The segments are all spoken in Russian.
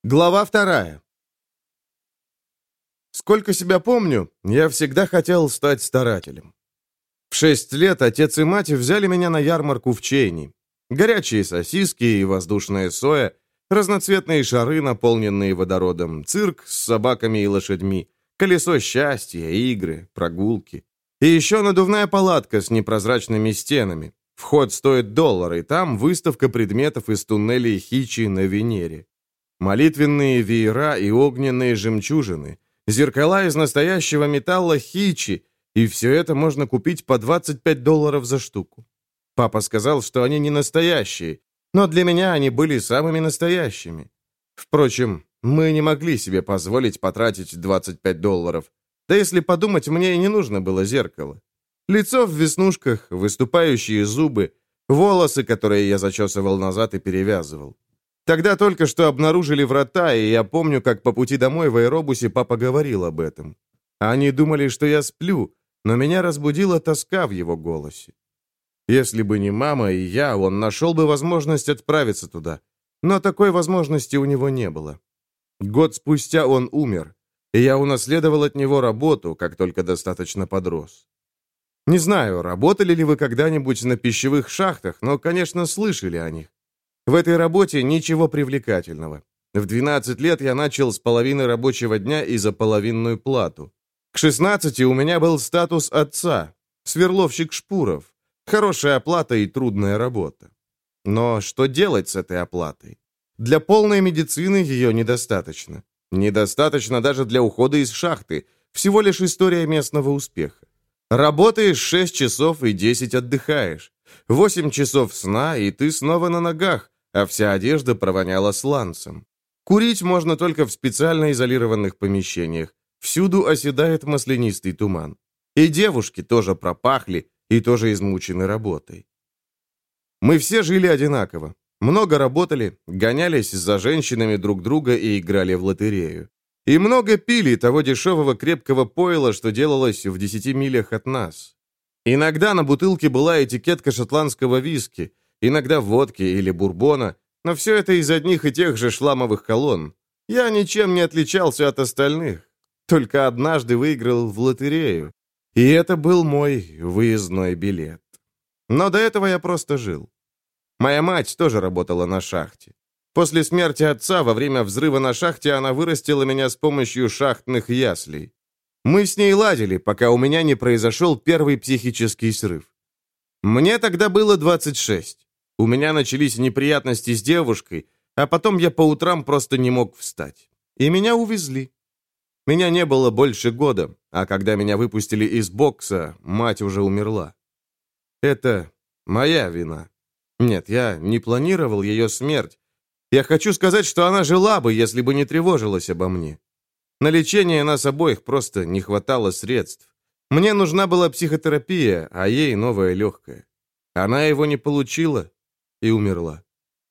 Глава 2. Сколько себя помню, я всегда хотел стать старателем. В 6 лет отец и мать взяли меня на ярмарку в Чейни. Горячие сосиски и воздушная соя, разноцветные шары, наполненные водородом, цирк с собаками и лошадьми, колесо счастья, игры, прогулки. И еще надувная палатка с непрозрачными стенами. Вход стоит $1, и там выставка предметов из туннелей Хичи на Венере. Молитвенные веера и огненные жемчужины, зеркала из настоящего металла Хичи, и все это можно купить по $25 за штуку. Папа сказал, что они не настоящие, но для меня они были самыми настоящими. Впрочем, мы не могли себе позволить потратить $25. Да если подумать, мне и не нужно было зеркало. Лицо в веснушках, выступающие зубы, волосы, которые я зачесывал назад и перевязывал. Тогда только что обнаружили врата, и я помню, как по пути домой в аэробусе папа говорил об этом. Они думали, что я сплю, но меня разбудила тоска в его голосе. Если бы не мама и я, он нашел бы возможность отправиться туда. Но такой возможности у него не было. Год спустя он умер, и я унаследовал от него работу, как только достаточно подрос. Не знаю, работали ли вы когда-нибудь на пищевых шахтах, но, конечно, слышали о них. В этой работе ничего привлекательного. В 12 лет я начал с половины рабочего дня и за половинную плату. К 16 у меня был статус отца, сверловщик шпуров, хорошая оплата и трудная работа. Но что делать с этой оплатой? Для полной медицины ее недостаточно. Недостаточно даже для ухода из шахты, всего лишь история местного успеха. Работаешь 6 часов и 10 отдыхаешь. 8 часов сна, и ты снова на ногах, а вся одежда провоняла сланцем. Курить можно только в специально изолированных помещениях. Всюду оседает маслянистый туман. И девушки тоже пропахли, и тоже измучены работой. Мы все жили одинаково. Много работали, гонялись за женщинами друг друга и играли в лотерею. И много пили того дешевого крепкого пойла, что делалось в 10 милях от нас. Иногда на бутылке была этикетка шотландского виски, иногда водки или бурбона, но все это из одних и тех же шламовых колонн. Я ничем не отличался от остальных, только однажды выиграл в лотерею, и это был мой выездной билет. Но до этого я просто жил. Моя мать тоже работала на шахте. После смерти отца во время взрыва на шахте она вырастила меня с помощью шахтных яслей. Мы с ней ладили, пока у меня не произошел первый психический срыв. Мне тогда было 26. У меня начались неприятности с девушкой, а потом я по утрам просто не мог встать. И меня увезли. Меня не было больше года, а когда меня выпустили из бокса, мать уже умерла. Это моя вина. Нет, я не планировал ее смерть. Я хочу сказать, что она жила бы, если бы не тревожилась обо мне. На лечение нас обоих просто не хватало средств. Мне нужна была психотерапия, а ей новое легкое. Она его не получила и умерла.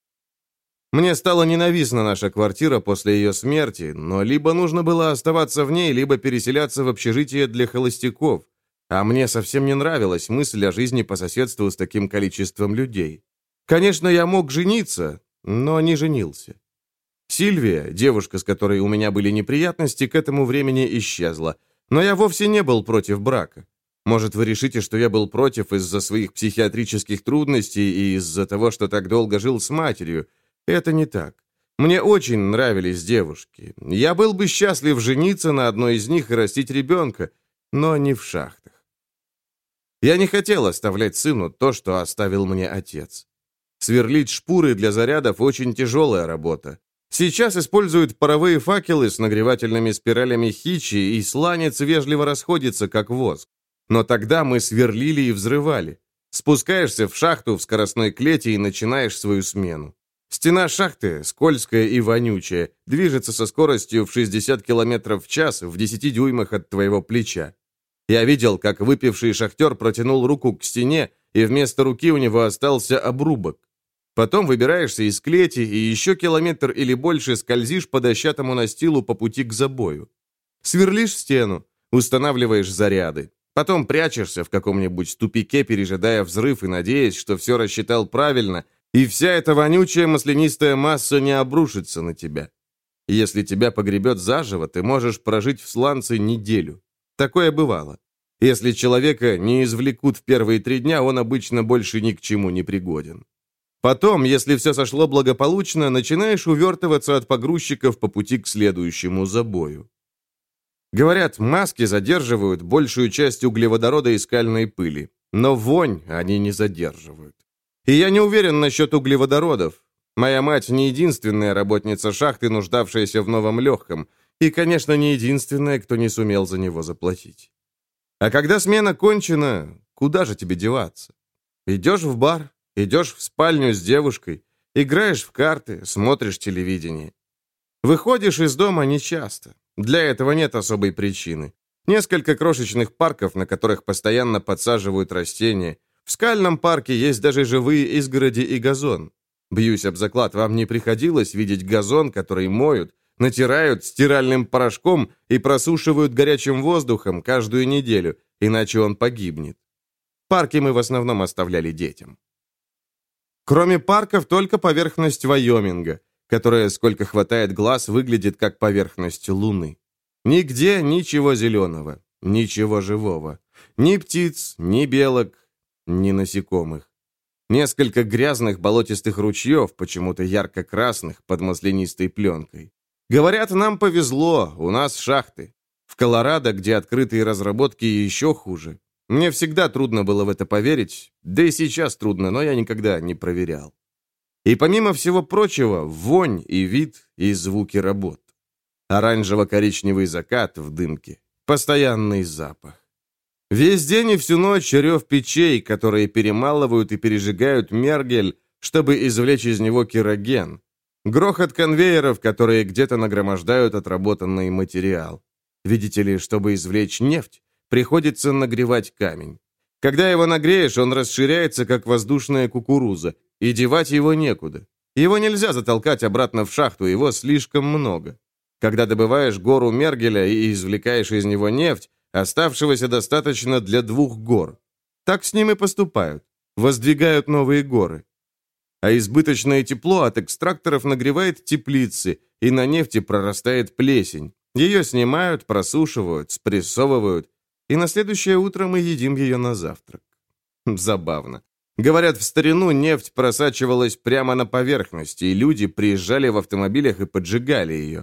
Мне стала ненавистна наша квартира после ее смерти, но либо нужно было оставаться в ней, либо переселяться в общежитие для холостяков, а мне совсем не нравилась мысль о жизни по соседству с таким количеством людей. Конечно, я мог жениться, но не женился. Сильвия, девушка, с которой у меня были неприятности, к этому времени исчезла, но я вовсе не был против брака. Может, вы решите, что я был против из-за своих психиатрических трудностей и из-за того, что так долго жил с матерью. Это не так. Мне очень нравились девушки. Я был бы счастлив жениться на одной из них и растить ребенка, но не в шахтах. Я не хотел оставлять сыну то, что оставил мне отец. Сверлить шпуры для зарядов очень тяжелая работа. Сейчас используют паровые факелы с нагревательными спиралями Хичи, и сланец вежливо расходится, как воск. Но тогда мы сверлили и взрывали. Спускаешься в шахту в скоростной клете и начинаешь свою смену. Стена шахты, скользкая и вонючая, движется со скоростью в 60 км в час в 10 дюймах от твоего плеча. Я видел, как выпивший шахтер протянул руку к стене, и вместо руки у него остался обрубок. Потом выбираешься из клети и еще километр или больше скользишь по дощатому настилу по пути к забою. Сверлишь стену, устанавливаешь заряды. Потом прячешься в каком-нибудь тупике, пережидая взрыв и надеясь, что все рассчитал правильно, и вся эта вонючая маслянистая масса не обрушится на тебя. Если тебя погребет заживо, ты можешь прожить в сланце неделю. Такое бывало. Если человека не извлекут в первые 3 дня, он обычно больше ни к чему не пригоден. Потом, если все сошло благополучно, начинаешь увертываться от погрузчиков по пути к следующему забою. Говорят, маски задерживают большую часть углеводорода и скальной пыли, но вонь они не задерживают. И я не уверен насчет углеводородов. Моя мать не единственная работница шахты, нуждавшаяся в новом легком, и, конечно, не единственная, кто не сумел за него заплатить. А когда смена кончена, куда же тебе деваться? Идешь в бар, идешь в спальню с девушкой, играешь в карты, смотришь телевидение. Выходишь из дома нечасто. Для этого нет особой причины. Несколько крошечных парков, на которых постоянно подсаживают растения. В скальном парке есть даже живые изгороди и газон. Бьюсь об заклад, вам не приходилось видеть газон, который моют, натирают стиральным порошком и просушивают горячим воздухом каждую неделю, иначе он погибнет. Парки мы в основном оставляли детям. Кроме парков, только поверхность Вайоминга, которая, сколько хватает глаз, выглядит как поверхность Луны. Нигде ничего зеленого, ничего живого. Ни птиц, ни белок, ни насекомых. Несколько грязных болотистых ручьев, почему-то ярко-красных, под маслянистой пленкой. Говорят, нам повезло, у нас шахты. В Колорадо, где открытые разработки, еще хуже. Мне всегда трудно было в это поверить, да и сейчас трудно, но я никогда не проверял. И помимо всего прочего, вонь и вид, и звуки работ. Оранжево-коричневый закат в дымке, постоянный запах. Весь день и всю ночь рев печей, которые перемалывают и пережигают мергель, чтобы извлечь из него кероген. Грохот конвейеров, которые где-то нагромождают отработанный материал. Видите ли, чтобы извлечь нефть, приходится нагревать камень. Когда его нагреешь, он расширяется, как воздушная кукуруза, и девать его некуда. Его нельзя затолкать обратно в шахту, его слишком много. Когда добываешь гору мергеля и извлекаешь из него нефть, оставшегося достаточно для 2 гор. Так с ним и поступают. Воздвигают новые горы. А избыточное тепло от экстракторов нагревает теплицы, и на нефти прорастает плесень. Ее снимают, просушивают, спрессовывают, и на следующее утро мы едим ее на завтрак. Забавно. Говорят, в старину нефть просачивалась прямо на поверхности, и люди приезжали в автомобилях и поджигали ее.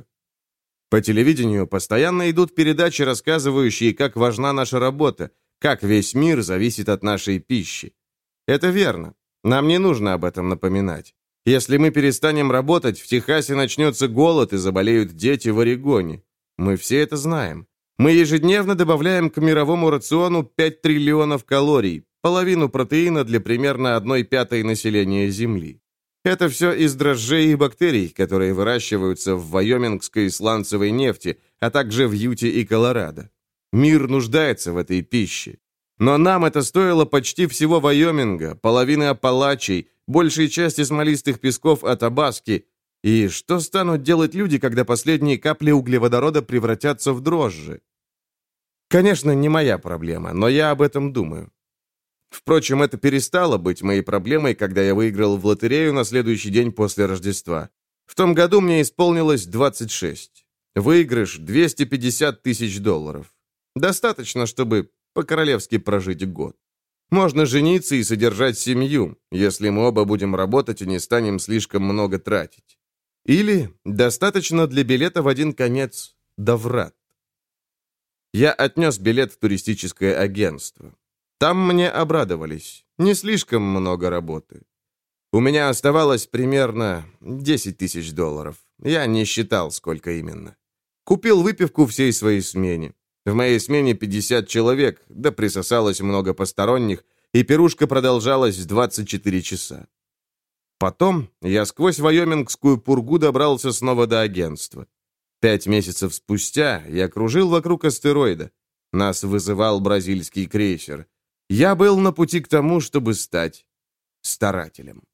По телевидению постоянно идут передачи, рассказывающие, как важна наша работа, как весь мир зависит от нашей пищи. Это верно. Нам не нужно об этом напоминать. Если мы перестанем работать, в Техасе начнется голод и заболеют дети в Орегоне. Мы все это знаем. Мы ежедневно добавляем к мировому рациону 5 триллионов калорий, половину протеина для примерно 1/5 населения Земли. Это все из дрожжей и бактерий, которые выращиваются в вайомингской сланцевой нефти, а также в Юте и Колорадо. Мир нуждается в этой пище. Но нам это стоило почти всего Вайоминга, половины Апалачей, большей части смолистых песков Атабаски. И что станут делать люди, когда последние капли углеводорода превратятся в дрожжи? Конечно, не моя проблема, но я об этом думаю. Впрочем, это перестало быть моей проблемой, когда я выиграл в лотерею на следующий день после Рождества. В том году мне исполнилось 26. Выигрыш $250 тысяч. Достаточно, чтобы по-королевски прожить год. Можно жениться и содержать семью, если мы оба будем работать и не станем слишком много тратить. Или достаточно для билета в один конец до врат. Я отнес билет в туристическое агентство. Там мне обрадовались. Не слишком много работы. У меня оставалось примерно $10 тысяч. Я не считал, сколько именно. Купил выпивку всей своей смене. В моей смене 50 человек, да присосалось много посторонних, и пирушка продолжалась 24 часа. Потом я сквозь вайомингскую пургу добрался снова до агентства. 5 месяцев спустя я кружил вокруг астероида. Нас вызывал бразильский крейсер. Я был на пути к тому, чтобы стать старателем.